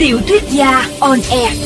Tiểu thuyết gia on air.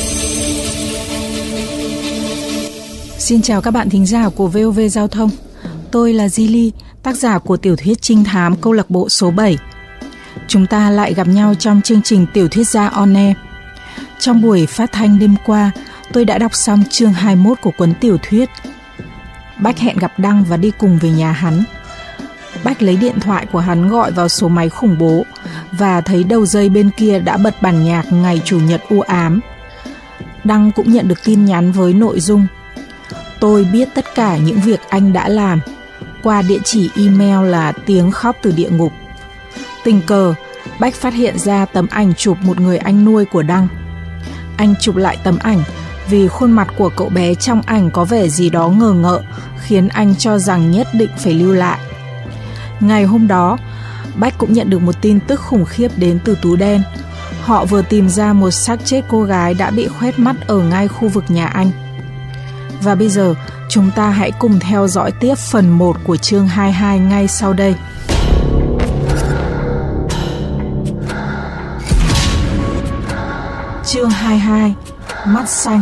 Xin chào các bạn thính giả của VOV Giao thông. Tôi là Zili, tác giả của tiểu thuyết trinh thám câu lạc bộ số 7. Chúng ta lại gặp nhau trong chương trình Tiểu thuyết gia on air. Trong buổi phát thanh đêm qua, tôi đã đọc xong chương 21 của cuốn tiểu thuyết. Bách hẹn gặp Đăng và đi cùng về nhà hắn. Bách lấy điện thoại của hắn gọi vào số máy khủng bố và thấy đầu dây bên kia đã bật bản nhạc Ngày Chủ nhật u ám. Đăng cũng nhận được tin nhắn với nội dung: tôi biết tất cả những việc anh đã làm, qua địa chỉ email là tiếng khóc từ địa ngục. Tình cờ, Bách phát hiện ra tấm ảnh chụp một người anh nuôi của Đăng. Anh chụp lại tấm ảnh vì khuôn mặt của cậu bé trong ảnh có vẻ gì đó ngờ ngợ, khiến anh cho rằng nhất định phải lưu lại. Ngày hôm đó, Bách cũng nhận được một tin tức khủng khiếp đến từ Tú Đen. Họ vừa tìm ra một xác chết cô gái đã bị khoét mắt ở ngay khu vực nhà anh. Và bây giờ, chúng ta hãy cùng theo dõi tiếp phần 1 của chương 22 ngay sau đây. Chương 22: Mắt xanh.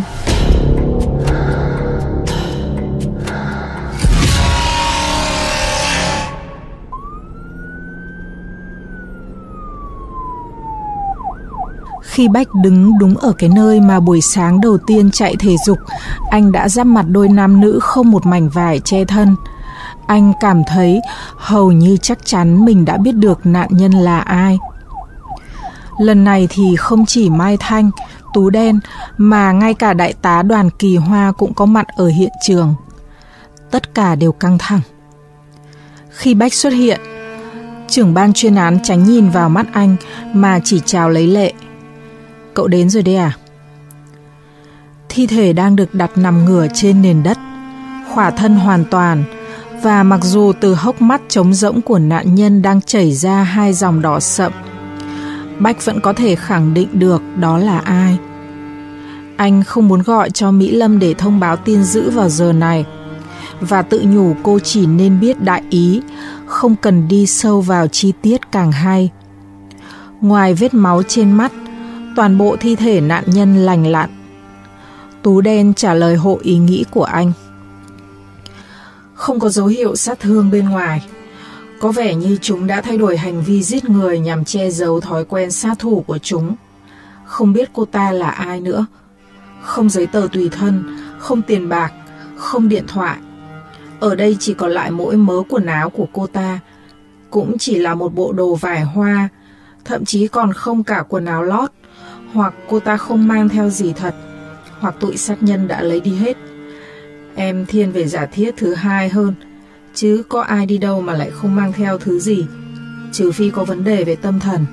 Khi Bách đứng đúng ở cái nơi mà buổi sáng đầu tiên chạy thể dục, anh đã giáp mặt đôi nam nữ không một mảnh vải che thân. Anh cảm thấy hầu như chắc chắn mình đã biết được nạn nhân là ai. Lần này thì không chỉ Mai Thanh, Tú Đen mà ngay cả đại tá Đoàn Kỳ Hoa cũng có mặt ở hiện trường. Tất cả đều căng thẳng. Khi Bách xuất hiện, trưởng ban chuyên án tránh nhìn vào mắt anh mà chỉ chào lấy lệ. Cậu đến rồi đấy à? Thi thể đang được đặt nằm ngửa trên nền đất, khỏa thân hoàn toàn, và mặc dù từ hốc mắt trống rỗng của nạn nhân đang chảy ra 2 dòng đỏ sậm, Bách vẫn có thể khẳng định được đó là ai. Anh không muốn gọi cho Mỹ Lâm để thông báo tin dữ vào giờ này, và tự nhủ cô chỉ nên biết đại ý, không cần đi sâu vào chi tiết càng hay. Ngoài vết máu trên mắt, toàn bộ thi thể nạn nhân lành lặn. Tú Đen trả lời hộ ý nghĩ của anh. Không có dấu hiệu sát thương bên ngoài. Có vẻ như chúng đã thay đổi hành vi giết người nhằm che giấu thói quen sát thủ của chúng. Không biết cô ta là ai nữa. Không giấy tờ tùy thân, không tiền bạc, không điện thoại. Ở đây chỉ còn lại mỗi mớ quần áo của cô ta. Cũng chỉ là một bộ đồ vải hoa, thậm chí còn không cả quần áo lót. Hoặc cô ta không mang theo gì thật, hoặc tụi sát nhân đã lấy đi hết. Em thiên về giả thiết thứ hai hơn, chứ có ai đi đâu mà lại không mang theo thứ gì, trừ phi có vấn đề về tâm thần.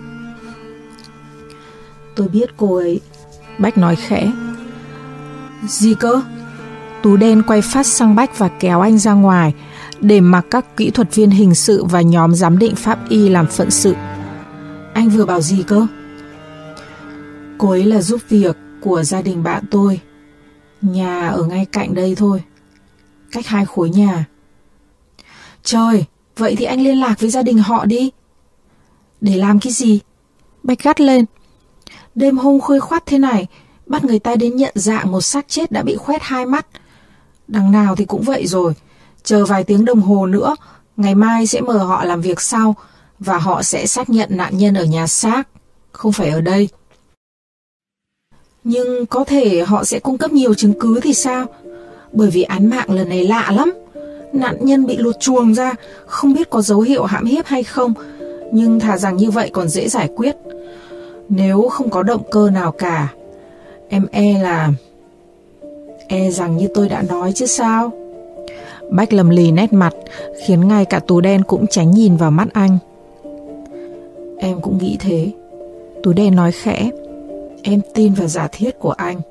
Tôi biết cô ấy, Bách nói khẽ. Gì cơ? Tú Đen quay phát sang Bách và kéo anh ra ngoài, để mặc các kỹ thuật viên hình sự và nhóm giám định pháp y làm phận sự. Anh vừa bảo gì cơ? Cô ấy là giúp việc của gia đình bạn tôi. Nhà ở ngay cạnh đây thôi, cách 2 khối nhà. Trời, vậy thì anh liên lạc với gia đình họ đi. Để làm cái gì? Bách gắt lên. Đêm hôm khuya khoắt thế này, bắt người ta đến nhận dạng một xác chết đã bị khoét 2 mắt. Đằng nào thì cũng vậy rồi. Chờ vài tiếng đồng hồ nữa, ngày mai sẽ mời họ làm việc sau, và họ sẽ xác nhận nạn nhân ở nhà xác, không phải ở đây. Nhưng có thể họ sẽ cung cấp nhiều chứng cứ thì sao? Bởi vì án mạng lần này lạ lắm. Nạn nhân bị lột chuồng ra, không biết có dấu hiệu hãm hiếp hay không, nhưng thà rằng như vậy còn dễ giải quyết. Nếu không có động cơ nào cả, em e rằng như tôi đã nói chứ sao. Bách lầm lì nét mặt, khiến ngay cả Tú Đen cũng tránh nhìn vào mắt anh. Em cũng nghĩ thế, Tú Đen nói khẽ. Em tin vào giả thiết của anh.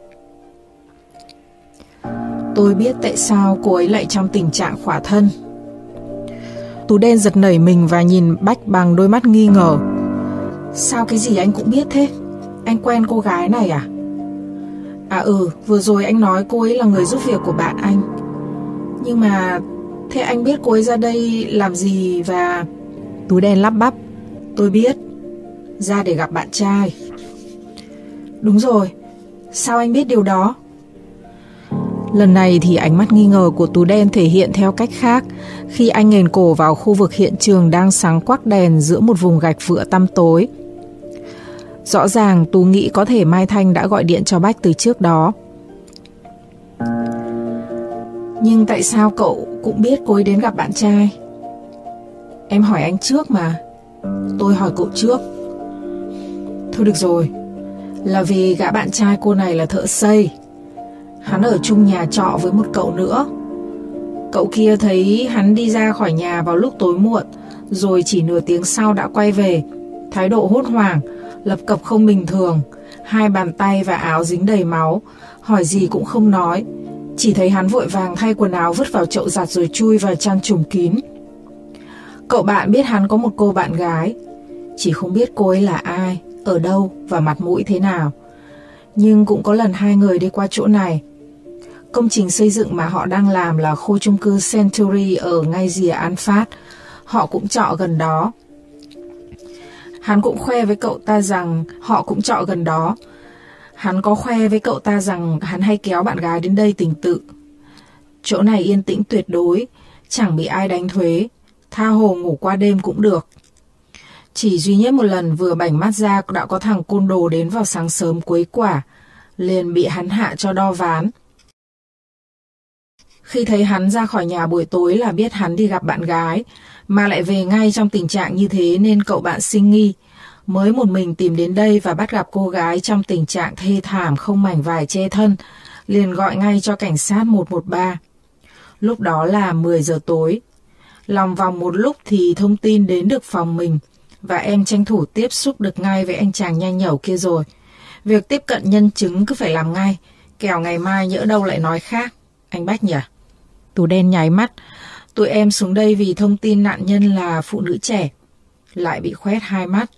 Tôi biết tại sao cô ấy lại trong tình trạng khỏa thân. Tú Đen giật nảy mình và nhìn Bách bằng đôi mắt nghi ngờ. Sao cái gì anh cũng biết thế? Anh quen cô gái này à? À vừa rồi anh nói cô ấy là người giúp việc của bạn anh. Nhưng mà thế anh biết cô ấy ra đây làm gì và... Tú Đen lắp bắp. Tôi biết, ra để gặp bạn trai. Đúng rồi, sao anh biết điều đó? Lần này thì ánh mắt nghi ngờ của Tú Đen thể hiện theo cách khác khi anh nghền cổ vào khu vực hiện trường đang sáng quắc đèn giữa một vùng gạch vữa tăm tối. Rõ ràng Tú nghĩ có thể Mai Thanh đã gọi điện cho Bách từ trước đó. Nhưng tại sao cậu cũng biết cô ấy đến gặp bạn trai? Em hỏi anh trước mà. Tôi hỏi cậu trước. Thôi được rồi, là vì gã bạn trai cô này là thợ xây. Hắn ở chung nhà trọ với một cậu nữa. Cậu kia thấy hắn đi ra khỏi nhà vào lúc tối muộn, rồi chỉ nửa tiếng sau đã quay về. Thái độ hốt hoảng, lập cập không bình thường, hai bàn tay và áo dính đầy máu, hỏi gì cũng không nói. Chỉ thấy hắn vội vàng thay quần áo vứt vào chậu giặt rồi chui vào chăn trùm kín. Cậu bạn biết hắn có một cô bạn gái, chỉ không biết cô ấy là ai, ở đâu và mặt mũi thế nào. Nhưng cũng có lần hai người đi qua chỗ này. Công trình xây dựng mà họ đang làm là khu chung cư Century ở ngay rìa An Phát. Họ cũng trọ gần đó. Hắn cũng khoe với cậu ta rằng họ cũng trọ gần đó. Hắn có khoe với cậu ta rằng hắn hay kéo bạn gái đến đây tình tự. Chỗ này yên tĩnh tuyệt đối, chẳng bị ai đánh thuế, tha hồ ngủ qua đêm cũng được. Chỉ duy nhất một lần vừa bảnh mắt ra đã có thằng côn đồ đến vào sáng sớm quấy quả, liền bị hắn hạ cho đo ván. Khi thấy hắn ra khỏi nhà buổi tối là biết hắn đi gặp bạn gái, mà lại về ngay trong tình trạng như thế nên cậu bạn sinh nghi, mới một mình tìm đến đây và bắt gặp cô gái trong tình trạng thê thảm không mảnh vải che thân, liền gọi ngay cho cảnh sát 113. Lúc đó là 10 giờ tối. Lòng vòng một lúc thì thông tin đến được phòng mình, và em tranh thủ tiếp xúc được ngay với anh chàng nhanh nhẩu kia rồi. Việc tiếp cận nhân chứng cứ phải làm ngay, kẻo ngày mai nhỡ đâu lại nói khác. Anh Bách nhỉ? Tú Đen nháy mắt. Tụi em xuống đây vì thông tin nạn nhân là phụ nữ trẻ. Lại bị khoét hai mắt.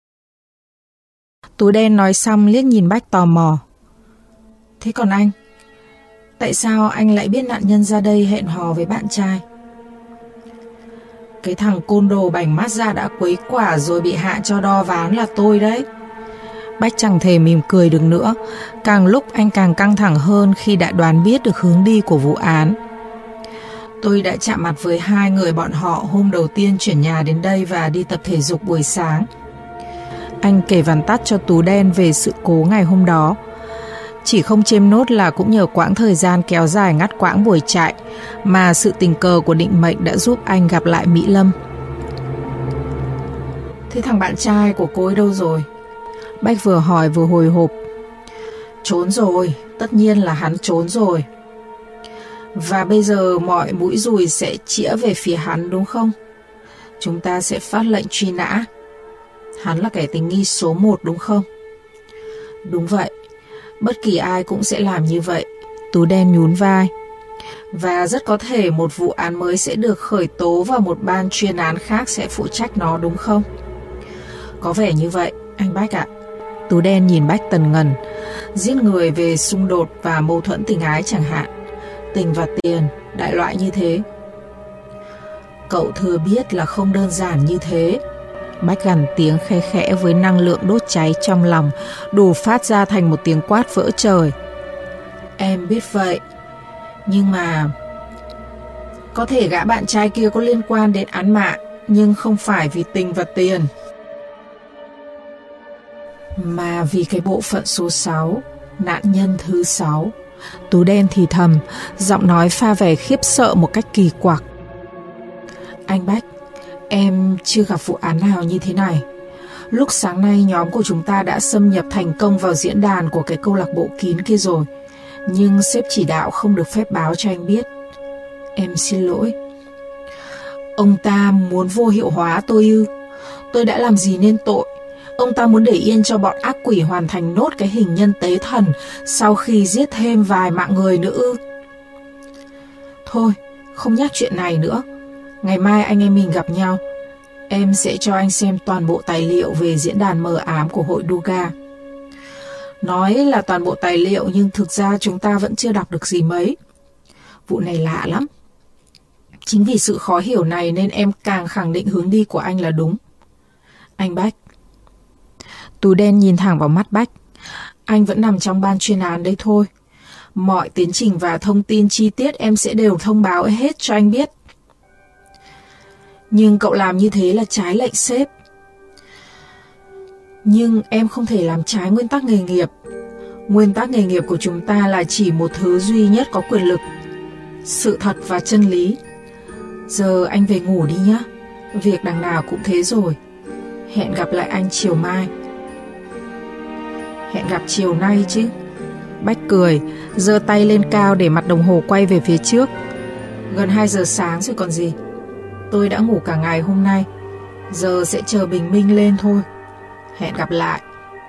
Tú Đen nói xong liếc nhìn Bách tò mò. Thế còn anh? Tại sao anh lại biết nạn nhân ra đây hẹn hò với bạn trai? Cái thằng côn đồ bảnh mắt ra đã quấy quả rồi bị hạ cho đo ván là tôi đấy. Bách chẳng thể mỉm cười được nữa. Càng lúc anh càng căng thẳng hơn khi đã đoán biết được hướng đi của vụ án. Tôi đã chạm mặt với hai người bọn họ hôm đầu tiên chuyển nhà đến đây và đi tập thể dục buổi sáng. Anh kể vắn tắt cho Tú Đen về sự cố ngày hôm đó. Chỉ không chêm nốt là cũng nhờ quãng thời gian kéo dài ngắt quãng buổi chạy mà sự tình cờ của định mệnh đã giúp anh gặp lại Mỹ Lâm. Thế thằng bạn trai của cô ấy đâu rồi? Bách vừa hỏi vừa hồi hộp. Trốn rồi, tất nhiên là hắn trốn rồi. Và bây giờ mọi mũi dùi sẽ chĩa về phía hắn đúng không? Chúng ta sẽ phát lệnh truy nã. Hắn là kẻ tình nghi số 1 đúng không? Đúng vậy. Bất kỳ ai cũng sẽ làm như vậy. Tú Đen nhún vai. Và rất có thể một vụ án mới sẽ được khởi tố và một ban chuyên án khác sẽ phụ trách nó đúng không? Có vẻ như vậy, anh Bách ạ. Tú Đen nhìn Bách tần ngần. Giết người về xung đột và mâu thuẫn tình ái chẳng hạn. Tình và tiền, đại loại như thế. Cậu thừa biết là không đơn giản như thế. Bách gằn tiếng khe khẽ với năng lượng đốt cháy trong lòng, đủ phát ra thành một tiếng quát vỡ trời. Em biết vậy, nhưng mà có thể gã bạn trai kia có liên quan đến án mạng, nhưng không phải vì tình và tiền, mà vì cái bộ phận số 6, nạn nhân thứ 6. Tú Đen thì thầm, giọng nói pha vẻ khiếp sợ một cách kỳ quặc. Anh Bách, em chưa gặp vụ án nào như thế này. Lúc sáng nay nhóm của chúng ta đã xâm nhập thành công vào diễn đàn của cái câu lạc bộ kín kia rồi, nhưng sếp chỉ đạo không được phép báo cho anh biết. Em xin lỗi. Ông ta muốn vô hiệu hóa tôi ư? Tôi đã làm gì nên tội? Ông ta muốn để yên cho bọn ác quỷ hoàn thành nốt cái hình nhân tế thần sau khi giết thêm vài mạng người nữa ư? Thôi, không nhắc chuyện này nữa. Ngày mai anh em mình gặp nhau. Em sẽ cho anh xem toàn bộ tài liệu về diễn đàn mờ ám của hội Duga. Nói là toàn bộ tài liệu nhưng thực ra chúng ta vẫn chưa đọc được gì mấy. Vụ này lạ lắm. Chính vì sự khó hiểu này nên em càng khẳng định hướng đi của anh là đúng. Anh Bách. Tú Đen nhìn thẳng vào mắt Bách. Anh vẫn nằm trong ban chuyên án đấy thôi. Mọi tiến trình và thông tin chi tiết em sẽ đều thông báo hết cho anh biết. Nhưng cậu làm như thế là trái lệnh sếp. Nhưng em không thể làm trái nguyên tắc nghề nghiệp. Nguyên tắc nghề nghiệp của chúng ta là chỉ một thứ duy nhất có quyền lực: sự thật và chân lý. Giờ anh về ngủ đi nhé. Việc đằng nào cũng thế rồi. Hẹn gặp lại anh chiều mai. Hẹn gặp chiều nay chứ. Bách cười, giơ tay lên cao để mặt đồng hồ quay về phía trước. Gần 2 giờ sáng rồi còn gì. Tôi đã ngủ cả ngày hôm nay. Giờ sẽ chờ bình minh lên thôi. Hẹn gặp lại.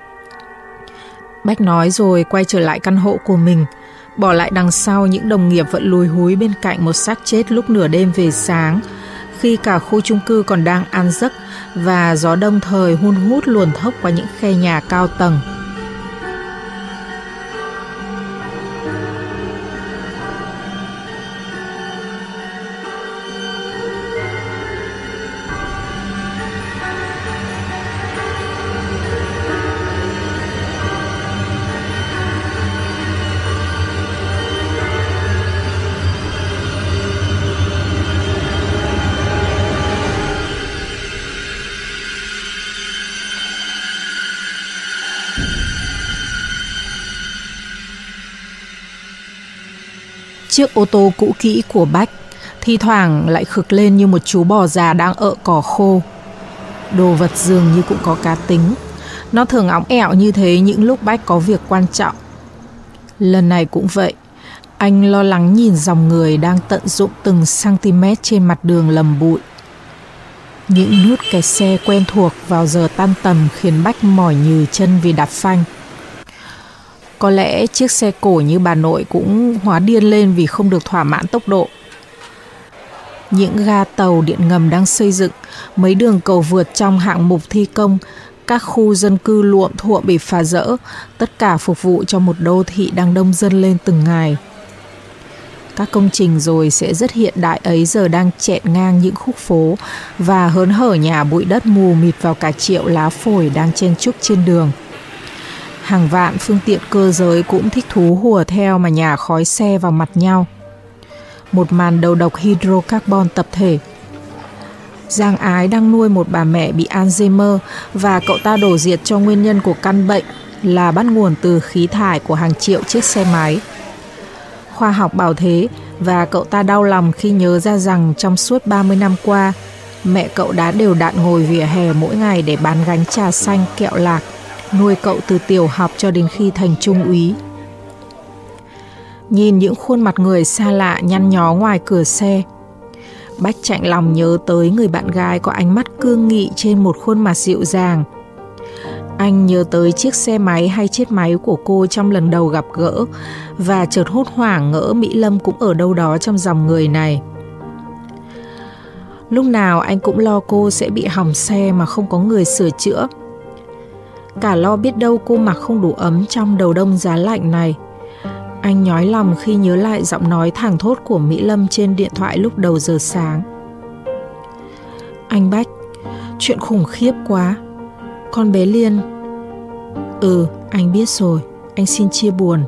Bách nói rồi quay trở lại căn hộ của mình, bỏ lại đằng sau những đồng nghiệp vẫn lùi húi bên cạnh một xác chết lúc nửa đêm về sáng, khi cả khu chung cư còn đang an giấc và gió đông thời hun hút luồn thốc qua những khe nhà cao tầng. Chiếc ô tô cũ kỹ của Bách thi thoảng lại khực lên như một chú bò già đang ợ cỏ khô. Đồ vật dường như cũng có cá tính. Nó thường óng ẹo như thế những lúc Bách có việc quan trọng. Lần này cũng vậy. Anh lo lắng nhìn dòng người đang tận dụng từng cm trên mặt đường lầm bụi. Những nút kẹt xe quen thuộc vào giờ tan tầm khiến Bách mỏi nhừ chân vì đạp phanh. Có lẽ chiếc xe cổ như bà nội cũng hóa điên lên vì không được thỏa mãn tốc độ. Những ga tàu điện ngầm đang xây dựng, mấy đường cầu vượt trong hạng mục thi công, các khu dân cư luộm thuộm bị phá rỡ, tất cả phục vụ cho một đô thị đang đông dân lên từng ngày. Các công trình rồi sẽ rất hiện đại ấy giờ đang chẹn ngang những khúc phố và hớn hở nhả bụi đất mù mịt vào cả triệu lá phổi đang chen chúc trên đường. Hàng vạn phương tiện cơ giới cũng thích thú hùa theo mà nhả khói xe vào mặt nhau. Một màn đầu độc hydrocarbon tập thể. Giang Ái đang nuôi một bà mẹ bị Alzheimer và cậu ta đổ diệt cho nguyên nhân của căn bệnh là bắt nguồn từ khí thải của hàng triệu chiếc xe máy. Khoa học bảo thế và cậu ta đau lòng khi nhớ ra rằng trong suốt 30 năm qua, mẹ cậu đã đều đặn ngồi vỉa hè mỗi ngày để bán gánh trà xanh kẹo lạc, nuôi cậu từ tiểu học cho đến khi thành trung úy. Nhìn những khuôn mặt người xa lạ nhăn nhó ngoài cửa xe, Bách chạnh lòng nhớ tới người bạn gái có ánh mắt cương nghị trên một khuôn mặt dịu dàng. Anh nhớ tới chiếc xe máy hay chiếc máy của cô trong lần đầu gặp gỡ và chợt hốt hoảng ngỡ Mỹ Lâm cũng ở đâu đó trong dòng người này. Lúc nào anh cũng lo cô sẽ bị hỏng xe mà không có người sửa chữa. Cả lo biết đâu cô mặc không đủ ấm trong đầu đông giá lạnh này. Anh nhói lòng khi nhớ lại giọng nói thảng thốt của Mỹ Lâm trên điện thoại lúc đầu giờ sáng. Anh Bách, chuyện khủng khiếp quá. Con bé Liên... anh biết rồi, anh xin chia buồn.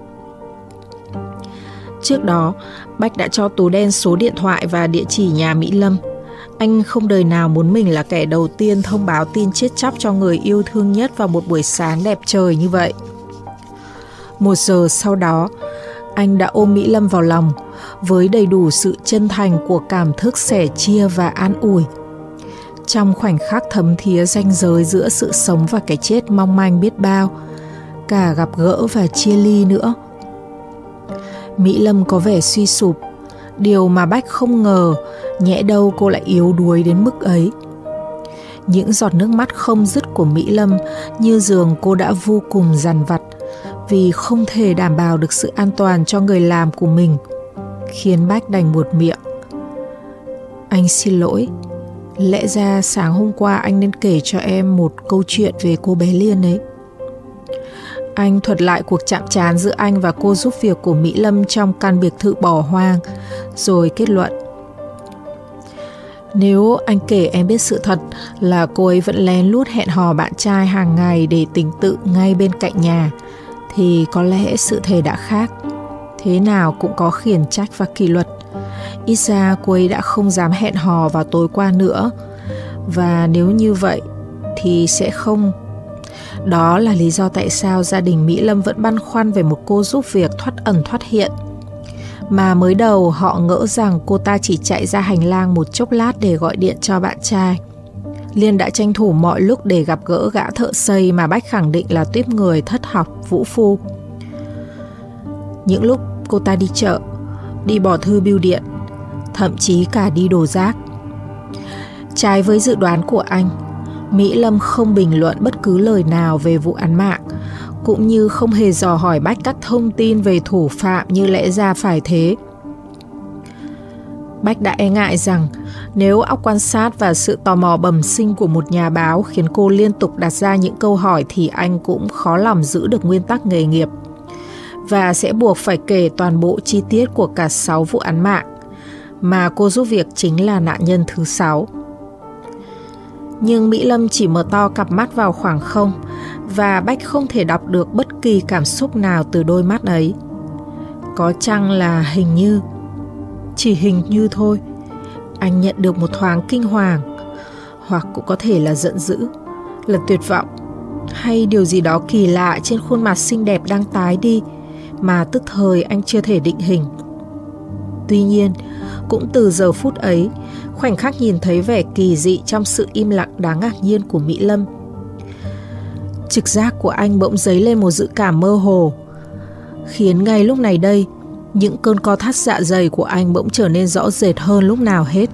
Trước đó, Bách đã cho Tú Đen số điện thoại và địa chỉ nhà Mỹ Lâm. Anh không đời nào muốn mình là kẻ đầu tiên thông báo tin chết chóc cho người yêu thương nhất vào một buổi sáng đẹp trời như vậy. 1 giờ sau đó, anh đã ôm Mỹ Lâm vào lòng với đầy đủ sự chân thành của cảm thức sẻ chia và an ủi. Trong khoảnh khắc thấm thía ranh giới giữa sự sống và cái chết mong manh biết bao, cả gặp gỡ và chia ly nữa. Mỹ Lâm có vẻ suy sụp, điều mà Bách không ngờ, nhẽ đâu cô lại yếu đuối đến mức ấy. Những giọt nước mắt không dứt của Mỹ Lâm như dường cô đã vô cùng dằn vặt vì không thể đảm bảo được sự an toàn cho người làm của mình, khiến Bách đành buột miệng. Anh xin lỗi, lẽ ra sáng hôm qua anh nên kể cho em một câu chuyện về cô bé Liên ấy. Anh thuật lại cuộc chạm trán giữa anh và cô giúp việc của Mỹ Lâm trong căn biệt thự bỏ hoang, rồi kết luận. Nếu anh kể em biết sự thật là cô ấy vẫn lén lút hẹn hò bạn trai hàng ngày để tình tự ngay bên cạnh nhà, thì có lẽ sự thề đã khác. Thế nào cũng có khiển trách và kỷ luật. Ít ra cô ấy đã không dám hẹn hò vào tối qua nữa. Và nếu như vậy thì sẽ không. Đó là lý do tại sao gia đình Mỹ Lâm vẫn băn khoăn về một cô giúp việc thoát ẩn thoát hiện. Mà mới đầu họ ngỡ rằng cô ta chỉ chạy ra hành lang một chốc lát để gọi điện cho bạn trai. Liên đã tranh thủ mọi lúc để gặp gỡ gã thợ xây mà Bách khẳng định là tuýp người thất học, vũ phu. Những lúc cô ta đi chợ, đi bỏ thư bưu điện, thậm chí cả đi đổ rác. Trái với dự đoán của anh, Mỹ Lâm không bình luận bất cứ lời nào về vụ án mạng, cũng như không hề dò hỏi Bách các thông tin về thủ phạm như lẽ ra phải thế. Bách đã e ngại rằng nếu óc quan sát và sự tò mò bẩm sinh của một nhà báo khiến cô liên tục đặt ra những câu hỏi thì anh cũng khó lòng giữ được nguyên tắc nghề nghiệp và sẽ buộc phải kể toàn bộ chi tiết của cả 6 vụ án mạng, mà cô giúp việc chính là nạn nhân thứ 6. Nhưng Mỹ Lâm chỉ mở to cặp mắt vào khoảng không và Bách không thể đọc được bất kỳ cảm xúc nào từ đôi mắt ấy. Có chăng là hình như, chỉ hình như thôi, anh nhận được một thoáng kinh hoàng, hoặc cũng có thể là giận dữ, là tuyệt vọng, hay điều gì đó kỳ lạ trên khuôn mặt xinh đẹp đang tái đi mà tức thời anh chưa thể định hình. Tuy nhiên, cũng từ giờ phút ấy, khoảnh khắc nhìn thấy vẻ kỳ dị trong sự im lặng đáng ngạc nhiên của Mỹ Lâm, trực giác của anh bỗng dấy lên một dự cảm mơ hồ, khiến ngay lúc này đây, những cơn co thắt dạ dày của anh bỗng trở nên rõ rệt hơn lúc nào hết.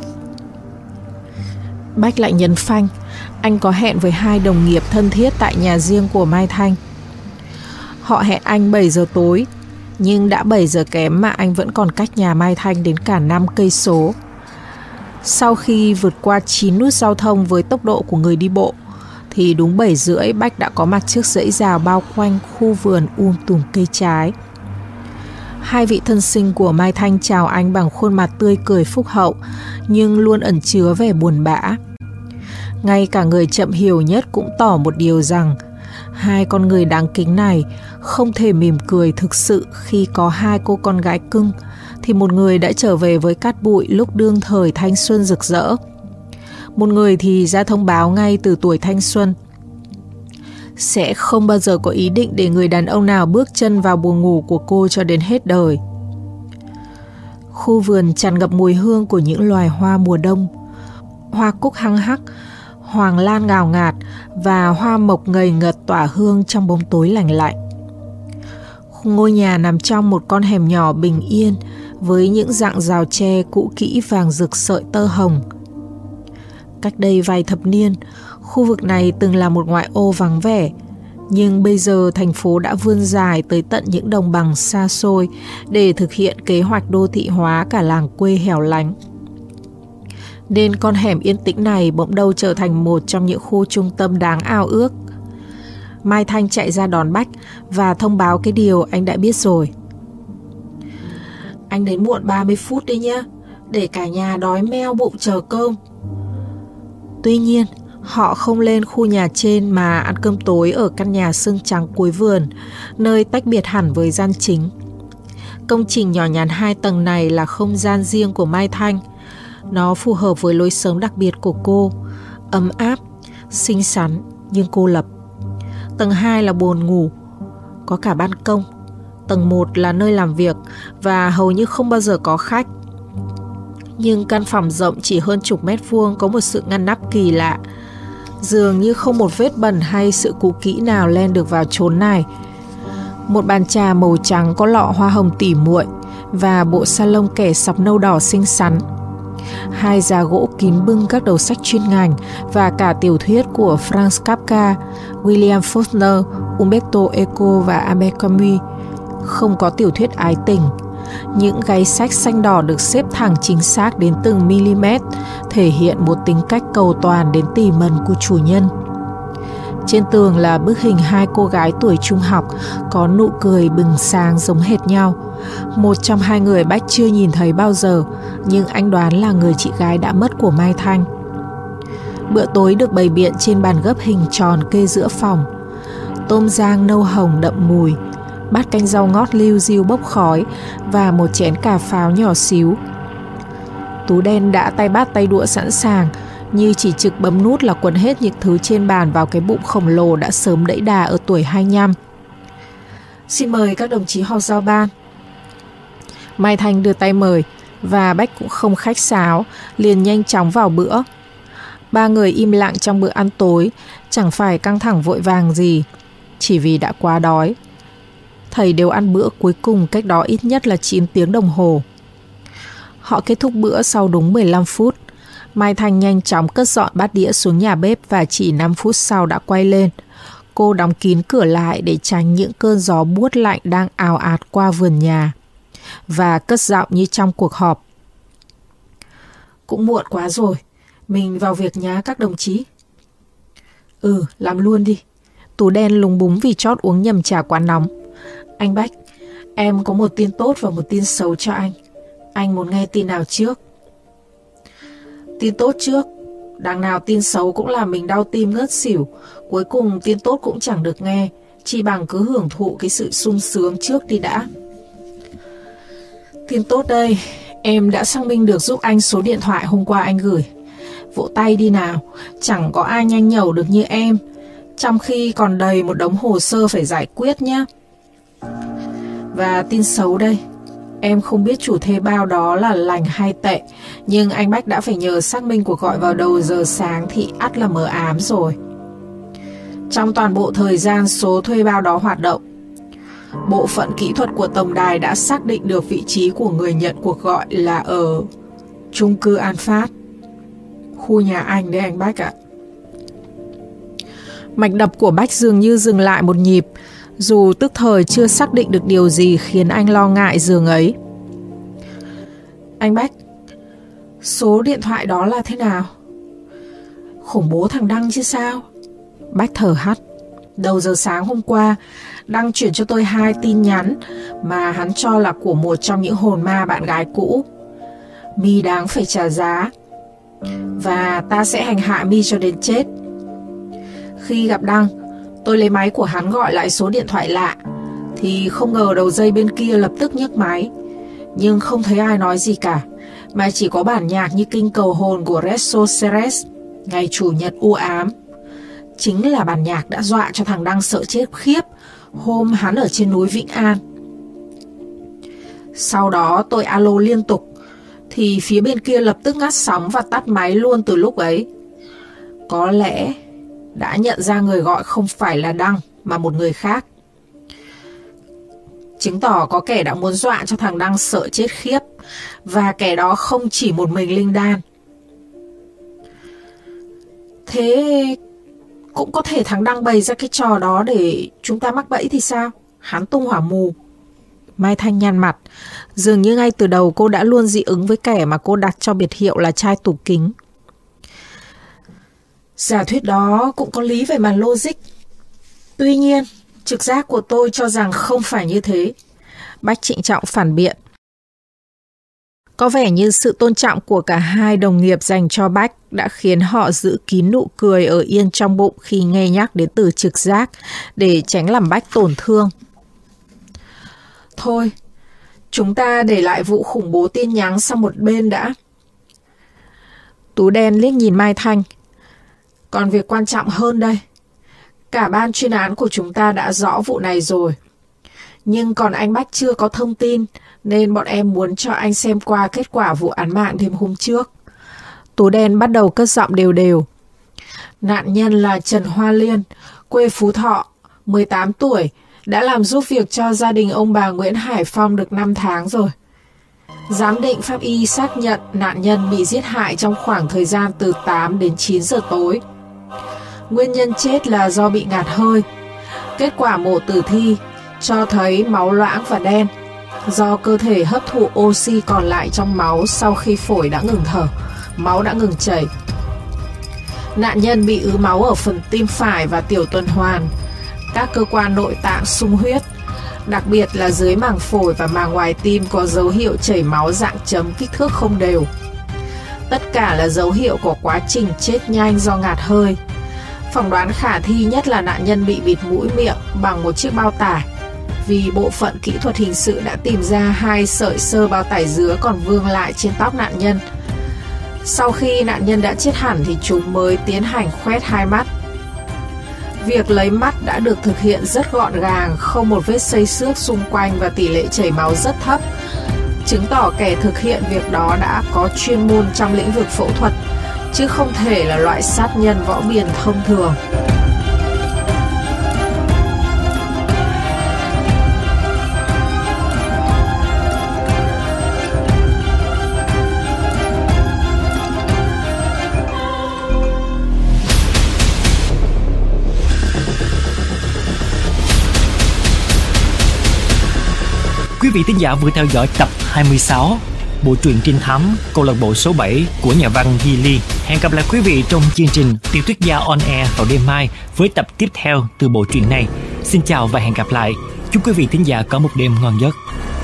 Bách lại nhấn phanh. Anh có hẹn với 2 đồng nghiệp thân thiết tại nhà riêng của Mai Thanh. Họ hẹn anh 7 giờ tối, nhưng đã 7 giờ kém mà anh vẫn còn cách nhà Mai Thanh đến cả 5 cây số. Sau khi vượt qua 9 nút giao thông với tốc độ của người đi bộ, thì đúng 7 rưỡi Bách đã có mặt trước dãy rào bao quanh khu vườn tùm cây trái. 2 vị thân sinh của Mai Thanh chào anh bằng khuôn mặt tươi cười phúc hậu, nhưng luôn ẩn chứa vẻ buồn bã. Ngay cả người chậm hiểu nhất cũng tỏ một điều rằng 2 con người đáng kính này không thể mỉm cười thực sự khi có 2 cô con gái cưng, thì một người đã trở về với cát bụi lúc đương thời thanh xuân rực rỡ. Một người thì ra thông báo ngay từ tuổi thanh xuân sẽ không bao giờ có ý định để người đàn ông nào bước chân vào buồng ngủ của cô cho đến hết đời. Khu vườn tràn ngập mùi hương của những loài hoa mùa đông, hoa cúc hăng hắc, hoàng lan ngào ngạt và hoa mộc ngầy ngật tỏa hương trong bóng tối lành lạnh. Ngôi nhà nằm trong một con hẻm nhỏ bình yên với những rặng rào tre cũ kỹ vàng rực sợi tơ hồng. Cách đây vài thập niên, khu vực này từng là một ngoại ô vắng vẻ, nhưng bây giờ thành phố đã vươn dài tới tận những đồng bằng xa xôi để thực hiện kế hoạch đô thị hóa cả làng quê hẻo lánh. Nên con hẻm yên tĩnh này bỗng đâu trở thành một trong những khu trung tâm đáng ao ước. Mai Thanh chạy ra đón Bách và thông báo cái điều anh đã biết rồi. Anh đến muộn 30 phút đi nhé, để cả nhà đói meo bụng chờ cơm. Tuy nhiên, họ không lên khu nhà trên mà ăn cơm tối ở căn nhà xương trắng cuối vườn, nơi tách biệt hẳn với gian chính. Công trình nhỏ nhắn 2 tầng này là không gian riêng của Mai Thanh. Nó phù hợp với lối sống đặc biệt của cô, ấm áp, xinh xắn nhưng cô lập. Tầng 2 là buồng ngủ, có cả ban công. Tầng 1 là nơi làm việc và hầu như không bao giờ có khách. Nhưng căn phòng rộng chỉ hơn chục mét vuông có một sự ngăn nắp kỳ lạ. Dường như không một vết bẩn hay sự cũ kỹ nào len được vào chốn này. Một bàn trà màu trắng có lọ hoa hồng tỉ muội và bộ salon kẻ sọc nâu đỏ xinh xắn. 2 giá gỗ kín bưng các đầu sách chuyên ngành và cả tiểu thuyết của Franz Kafka, William Faulkner, Umberto Eco và Albert Camus. Không có tiểu thuyết ái tình. Những gáy sách xanh đỏ được xếp thẳng chính xác đến từng mm, thể hiện một tính cách cầu toàn đến tỉ mẩn của chủ nhân. Trên tường là bức hình 2 cô gái tuổi trung học có nụ cười bừng sáng giống hệt nhau. Một trong 2 người Bách chưa nhìn thấy bao giờ, nhưng anh đoán là người chị gái đã mất của Mai Thanh. Bữa tối được bày biện trên bàn gấp hình tròn kê giữa phòng. tôm rang nâu hồng đậm mùi, bát canh rau ngót liu riu bốc khói và một chén cà pháo nhỏ xíu. Tú đen đã tay bát tay đũa sẵn sàng, như chỉ trực bấm nút là quấn hết những thứ trên bàn vào cái bụng khổng lồ đã sớm đẫy đà ở tuổi 25. Xin mời các đồng chí họp giao ban. Mai Thanh đưa tay mời, và Bách cũng không khách sáo, liền nhanh chóng vào bữa. Ba người im lặng trong bữa ăn tối, chẳng phải căng thẳng vội vàng gì, chỉ vì đã quá đói. Thầy đều ăn bữa cuối cùng cách đó ít nhất là 9 tiếng đồng hồ. Họ kết thúc bữa sau đúng 15 phút. Mai Thanh nhanh chóng cất dọn bát đĩa xuống nhà bếp và chỉ 5 phút sau đã quay lên. Cô đóng kín cửa lại để tránh những cơn gió buốt lạnh đang ào ạt qua vườn nhà, và cất giọng như trong cuộc họp. Cũng muộn quá rồi, mình vào việc nhá các đồng chí. Làm luôn đi. Tú đen lúng búng vì chót uống nhầm trà quá nóng. Anh Bách, em có một tin tốt và một tin xấu cho anh. Anh muốn nghe tin nào trước? Tin tốt trước. Đằng nào tin xấu cũng làm mình đau tim ngất xỉu. Cuối cùng tin tốt cũng chẳng được nghe, chi bằng cứ hưởng thụ cái sự sung sướng trước đi đã. Tin tốt đây, em đã xác minh được giúp anh số điện thoại hôm qua anh gửi. Vỗ tay đi nào, chẳng có ai nhanh nhẩu được như em, trong khi còn đầy một đống hồ sơ phải giải quyết nhé. Và tin xấu đây, em không biết chủ thuê bao đó là lành hay tệ, nhưng anh Bách đã phải nhờ xác minh cuộc gọi vào đầu giờ sáng thì ắt là mờ ám rồi. Trong toàn bộ thời gian số thuê bao đó hoạt động, bộ phận kỹ thuật của tổng đài đã xác định được vị trí của người nhận cuộc gọi là ở chung cư An Phát, khu nhà anh đấy anh Bách ạ. Mạch đập của Bách dường như dừng lại một nhịp, dù tức thời chưa xác định được điều gì khiến anh lo ngại dường ấy. Anh Bách, số điện thoại đó là thế nào? Khủng bố thằng Đăng chứ sao? Bách thở hắt. Đầu giờ sáng hôm qua, Đăng chuyển cho tôi 2 tin nhắn mà hắn cho là của một trong những hồn ma bạn gái cũ. Mi đáng phải trả giá, và ta sẽ hành hạ Mi cho đến chết. Khi gặp Đăng, tôi lấy máy của hắn gọi lại số điện thoại lạ, thì không ngờ đầu dây bên kia lập tức nhấc máy. Nhưng không thấy ai nói gì cả, mà chỉ có bản nhạc như kinh cầu hồn của Reso Ceres, ngày chủ nhật u ám. Chính là bản nhạc đã dọa cho thằng Đăng sợ chết khiếp hôm hắn ở trên núi Vĩnh An. Sau đó tôi alo liên tục, thì phía bên kia lập tức ngắt sóng và tắt máy luôn từ lúc ấy. Có lẽ đã nhận ra người gọi không phải là Đăng mà một người khác, chứng tỏ có kẻ đã muốn dọa cho thằng Đăng sợ chết khiếp, và kẻ đó không chỉ một mình Linh Đan. Thế cũng có thể thằng Đăng bày ra cái trò đó để chúng ta mắc bẫy thì sao? Hắn tung hỏa mù. Mai Thanh nhăn mặt, dường như ngay từ đầu cô đã luôn dị ứng với kẻ mà cô đặt cho biệt hiệu là trai tủ kính. Giả thuyết đó cũng có lý về mặt logic. Tuy nhiên, trực giác của tôi cho rằng không phải như thế. Bách trịnh trọng phản biện. Có vẻ như sự tôn trọng của cả hai đồng nghiệp dành cho Bách đã khiến họ giữ kín nụ cười ở yên trong bụng khi nghe nhắc đến từ trực giác, để tránh làm Bách tổn thương. Thôi, chúng ta để lại vụ khủng bố tin nhắn sang một bên đã. Tú đen liếc nhìn Mai Thanh. Còn việc quan trọng hơn đây. Cả ban chuyên án của chúng ta đã rõ vụ này rồi, nhưng còn anh Bách chưa có thông tin, nên bọn em muốn cho anh xem qua kết quả vụ án mạng đêm hôm trước. Tú đen bắt đầu cất giọng đều đều. Nạn nhân là Trần Hoa Liên, quê Phú Thọ, 18 tuổi, đã làm giúp việc cho gia đình ông bà Nguyễn Hải Phong được 5 tháng rồi. Giám định pháp y xác nhận nạn nhân bị giết hại trong khoảng thời gian từ 8 đến 9 giờ tối. Nguyên nhân chết là do bị ngạt hơi. Kết quả mổ tử thi cho thấy máu loãng và đen, do cơ thể hấp thụ oxy còn lại trong máu sau khi phổi đã ngừng thở, máu đã ngừng chảy. Nạn nhân bị ứ máu ở phần tim phải và tiểu tuần hoàn, các cơ quan nội tạng sung huyết, đặc biệt là dưới màng phổi và màng ngoài tim có dấu hiệu chảy máu dạng chấm kích thước không đều. Tất cả là dấu hiệu của quá trình chết nhanh do ngạt hơi. Phỏng đoán khả thi nhất là nạn nhân bị bịt mũi miệng bằng một chiếc bao tải, vì bộ phận kỹ thuật hình sự đã tìm ra 2 sợi xơ bao tải dứa còn vương lại trên tóc nạn nhân. Sau khi nạn nhân đã chết hẳn thì chúng mới tiến hành khoét 2 mắt. Việc lấy mắt đã được thực hiện rất gọn gàng, không một vết xây xước xung quanh và tỷ lệ chảy máu rất thấp, chứng tỏ kẻ thực hiện việc đó đã có chuyên môn trong lĩnh vực phẫu thuật, chứ không thể là loại sát nhân võ biền thông thường. Quý vị thính giả vừa theo dõi tập 26 bộ truyện trinh thám câu lạc bộ số 7 của nhà văn Di Ly. Hẹn gặp lại quý vị trong chương trình Tiểu thuyết gia on air vào đêm mai với tập tiếp theo từ bộ truyện này. Xin chào và hẹn gặp lại. Chúc quý vị thính giả có một đêm ngon giấc.